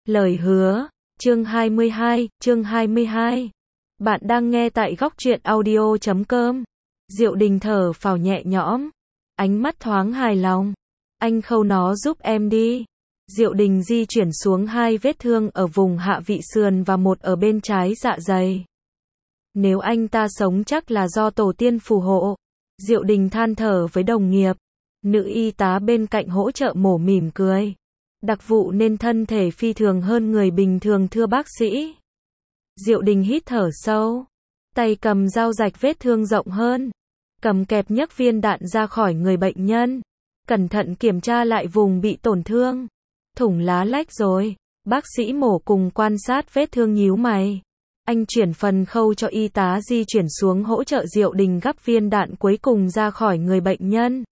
Lời hứa, chương 22. Bạn đang nghe tại góc truyện audio.com. Diệu Đình thở phào nhẹ nhõm, ánh mắt thoáng hài lòng. Anh khâu nó giúp em đi. Diệu Đình di chuyển xuống 2 vết thương ở vùng hạ vị sườn và một ở bên trái dạ dày. Nếu anh ta sống chắc là do tổ tiên phù hộ. Diệu Đình than thở với đồng nghiệp. Nữ y tá bên cạnh hỗ trợ mổ mỉm cười. Đặc vụ nên thân thể phi thường hơn người bình thường thưa bác sĩ. Diệu Đình hít thở sâu. Tay cầm dao rạch vết thương rộng hơn. Cầm kẹp nhấc viên đạn ra khỏi người bệnh nhân. Cẩn thận kiểm tra lại vùng bị tổn thương. Thủng lá lách rồi. Bác sĩ mổ cùng quan sát vết thương nhíu mày. Anh chuyển phần khâu cho y tá di chuyển xuống hỗ trợ Diệu Đình gắp viên đạn cuối cùng ra khỏi người bệnh nhân.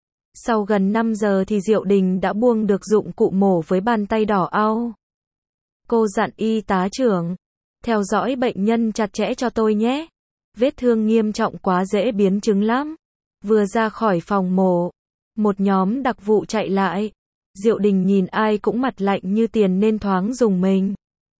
Sau gần 5 giờ thì Diệu Đình đã buông được dụng cụ mổ với bàn tay đỏ au. Cô dặn y tá trưởng, theo dõi bệnh nhân chặt chẽ cho tôi nhé. Vết thương nghiêm trọng quá dễ biến chứng lắm. Vừa ra khỏi phòng mổ, một nhóm đặc vụ chạy lại. Diệu Đình nhìn ai cũng mặt lạnh như tiền nên thoáng rùng mình.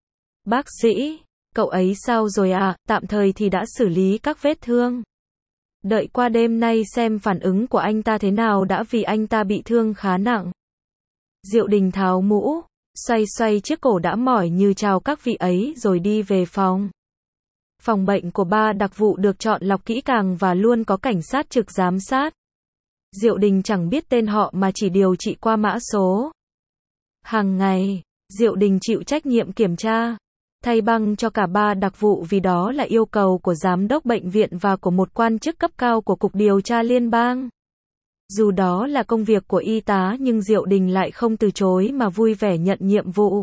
Bác sĩ, cậu ấy sao rồi ạ? Tạm thời thì đã xử lý các vết thương. Đợi qua đêm nay xem phản ứng của anh ta thế nào đã vì anh ta bị thương khá nặng. Diệu Đình tháo mũ, xoay xoay chiếc cổ đã mỏi như chào các vị ấy rồi đi về phòng. Phòng bệnh của 3 đặc vụ được chọn lọc kỹ càng và luôn có cảnh sát trực giám sát. Diệu Đình chẳng biết tên họ mà chỉ điều trị qua mã số. Hàng ngày, Diệu Đình chịu trách nhiệm kiểm tra, thay băng cho cả 3 đặc vụ vì đó là yêu cầu của giám đốc bệnh viện và của một quan chức cấp cao của Cục Điều tra Liên bang. Dù đó là công việc của y tá nhưng Diệu Đình lại không từ chối mà vui vẻ nhận nhiệm vụ.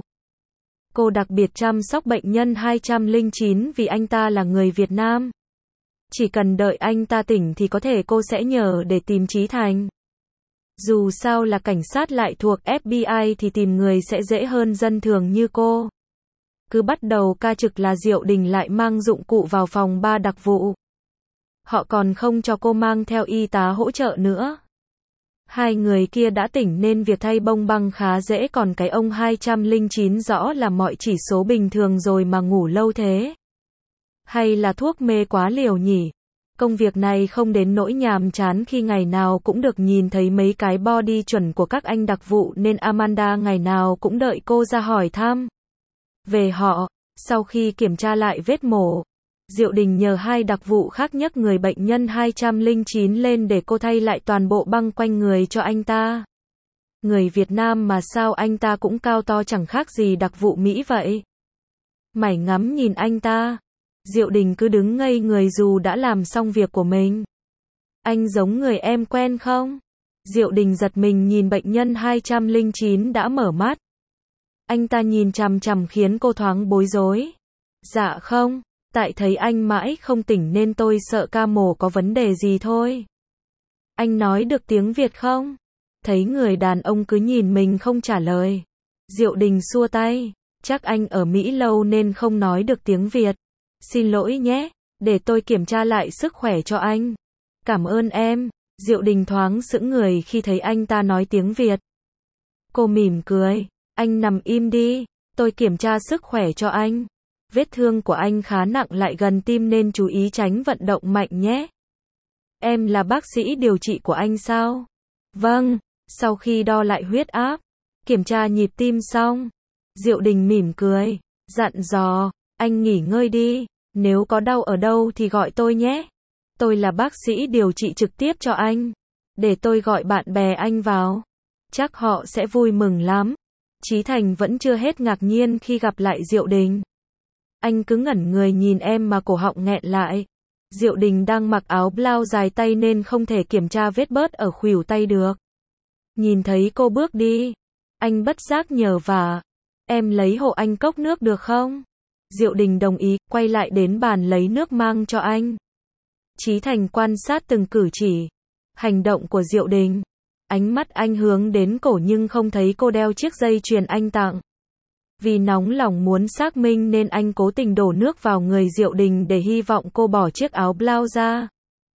Cô đặc biệt chăm sóc bệnh nhân 209 vì anh ta là người Việt Nam. Chỉ cần đợi anh ta tỉnh thì có thể cô sẽ nhờ để tìm Chí Thành. Dù sao là cảnh sát lại thuộc FBI thì tìm người sẽ dễ hơn dân thường như cô. Cứ bắt đầu ca trực là Diệu Đình lại mang dụng cụ vào phòng 3 đặc vụ. Họ còn không cho cô mang theo y tá hỗ trợ nữa. 2 người kia đã tỉnh nên việc thay bông băng khá dễ, còn cái ông 209 rõ là mọi chỉ số bình thường rồi mà ngủ lâu thế. Hay là thuốc mê quá liều nhỉ? Công việc này không đến nỗi nhàm chán khi ngày nào cũng được nhìn thấy mấy cái body chuẩn của các anh đặc vụ nên Amanda ngày nào cũng đợi cô ra hỏi thăm về họ. Sau khi kiểm tra lại vết mổ, Diệu Đình nhờ 2 đặc vụ khác nhấc người bệnh nhân 209 lên để cô thay lại toàn bộ băng quanh người cho anh ta. Người Việt Nam mà sao anh ta cũng cao to chẳng khác gì đặc vụ Mỹ vậy. Mải ngắm nhìn anh ta, Diệu Đình cứ đứng ngây người dù đã làm xong việc của mình. Anh giống người em quen không? Diệu Đình giật mình nhìn bệnh nhân 209 đã mở mắt. Anh ta nhìn chằm chằm khiến cô thoáng bối rối. Dạ không, tại thấy anh mãi không tỉnh nên tôi sợ ca mổ có vấn đề gì thôi. Anh nói được tiếng Việt không? Thấy người đàn ông cứ nhìn mình không trả lời. Diệu Đình xua tay, chắc anh ở Mỹ lâu nên không nói được tiếng Việt. Xin lỗi nhé, để tôi kiểm tra lại sức khỏe cho anh. Cảm ơn em. Diệu Đình thoáng sững người khi thấy anh ta nói tiếng Việt. Cô mỉm cười. Anh nằm im đi, tôi kiểm tra sức khỏe cho anh. Vết thương của anh khá nặng lại gần tim nên chú ý tránh vận động mạnh nhé. Em là bác sĩ điều trị của anh sao? Vâng. Sau khi đo lại huyết áp, kiểm tra nhịp tim xong, Diệu Đình mỉm cười, dặn dò, anh nghỉ ngơi đi, nếu có đau ở đâu thì gọi tôi nhé. Tôi là bác sĩ điều trị trực tiếp cho anh. Để tôi gọi bạn bè anh vào. Chắc họ sẽ vui mừng lắm. Chí Thành vẫn chưa hết ngạc nhiên khi gặp lại Diệu Đình. Anh cứ ngẩn người nhìn em mà cổ họng nghẹn lại. Diệu Đình đang mặc áo blau dài tay nên không thể kiểm tra vết bớt ở khuỷu tay được. Nhìn thấy cô bước đi, anh bất giác nhờ vả. Em lấy hộ anh cốc nước được không? Diệu Đình đồng ý, quay lại đến bàn lấy nước mang cho anh. Chí Thành quan sát từng cử chỉ, hành động của Diệu Đình. Ánh mắt anh hướng đến cổ nhưng không thấy cô đeo chiếc dây chuyền anh tặng. Vì nóng lòng muốn xác minh nên anh cố tình đổ nước vào người Diệu Đình để hy vọng cô bỏ chiếc áo blau ra.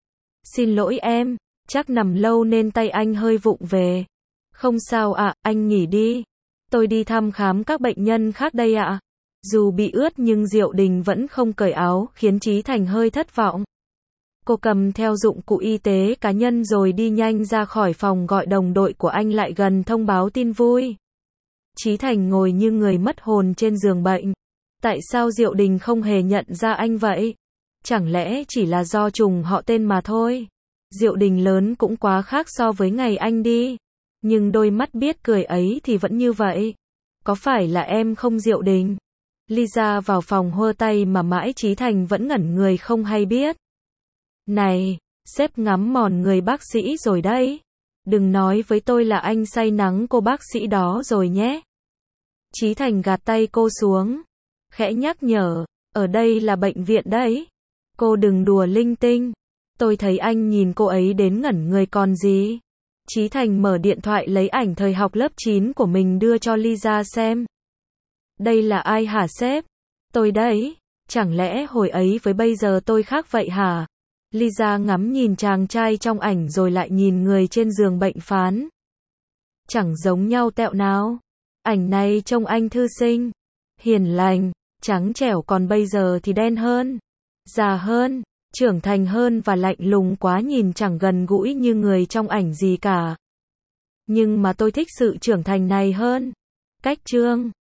Xin lỗi em, chắc nằm lâu nên tay anh hơi vụng về. Không sao ạ, anh nghỉ đi. Tôi đi thăm khám các bệnh nhân khác đây ạ. Dù bị ướt nhưng Diệu Đình vẫn không cởi áo, khiến Chí Thành hơi thất vọng. Cô cầm theo dụng cụ y tế cá nhân rồi đi nhanh ra khỏi phòng gọi đồng đội của anh lại gần thông báo tin vui. Chí Thành ngồi như người mất hồn trên giường bệnh. Tại sao Diệu Đình không hề nhận ra anh vậy? Chẳng lẽ chỉ là do trùng họ tên mà thôi? Diệu Đình lớn cũng quá khác so với ngày anh đi. Nhưng đôi mắt biết cười ấy thì vẫn như vậy. Có phải là em không Diệu Đình? Lisa vào phòng hơ tay mà mãi Chí Thành vẫn ngẩn người không hay biết. Này, sếp ngắm mòn người bác sĩ rồi đấy. Đừng nói với tôi là anh say nắng cô bác sĩ đó rồi nhé. Chí Thành gạt tay cô xuống. Khẽ nhắc nhở, ở đây là bệnh viện đấy. Cô đừng đùa linh tinh. Tôi thấy anh nhìn cô ấy đến ngẩn người còn gì. Chí Thành mở điện thoại lấy ảnh thời học lớp 9 của mình đưa cho Lisa xem. Đây là ai hả sếp? Tôi đấy. Chẳng lẽ hồi ấy với bây giờ tôi khác vậy hả? Lisa ngắm nhìn chàng trai trong ảnh rồi lại nhìn người trên giường bệnh phán. Chẳng giống nhau tẹo nào. Ảnh này trông anh thư sinh, hiền lành, trắng trẻo, còn bây giờ thì đen hơn, già hơn, trưởng thành hơn và lạnh lùng quá, nhìn chẳng gần gũi như người trong ảnh gì cả. Nhưng mà tôi thích sự trưởng thành này hơn. Cách trương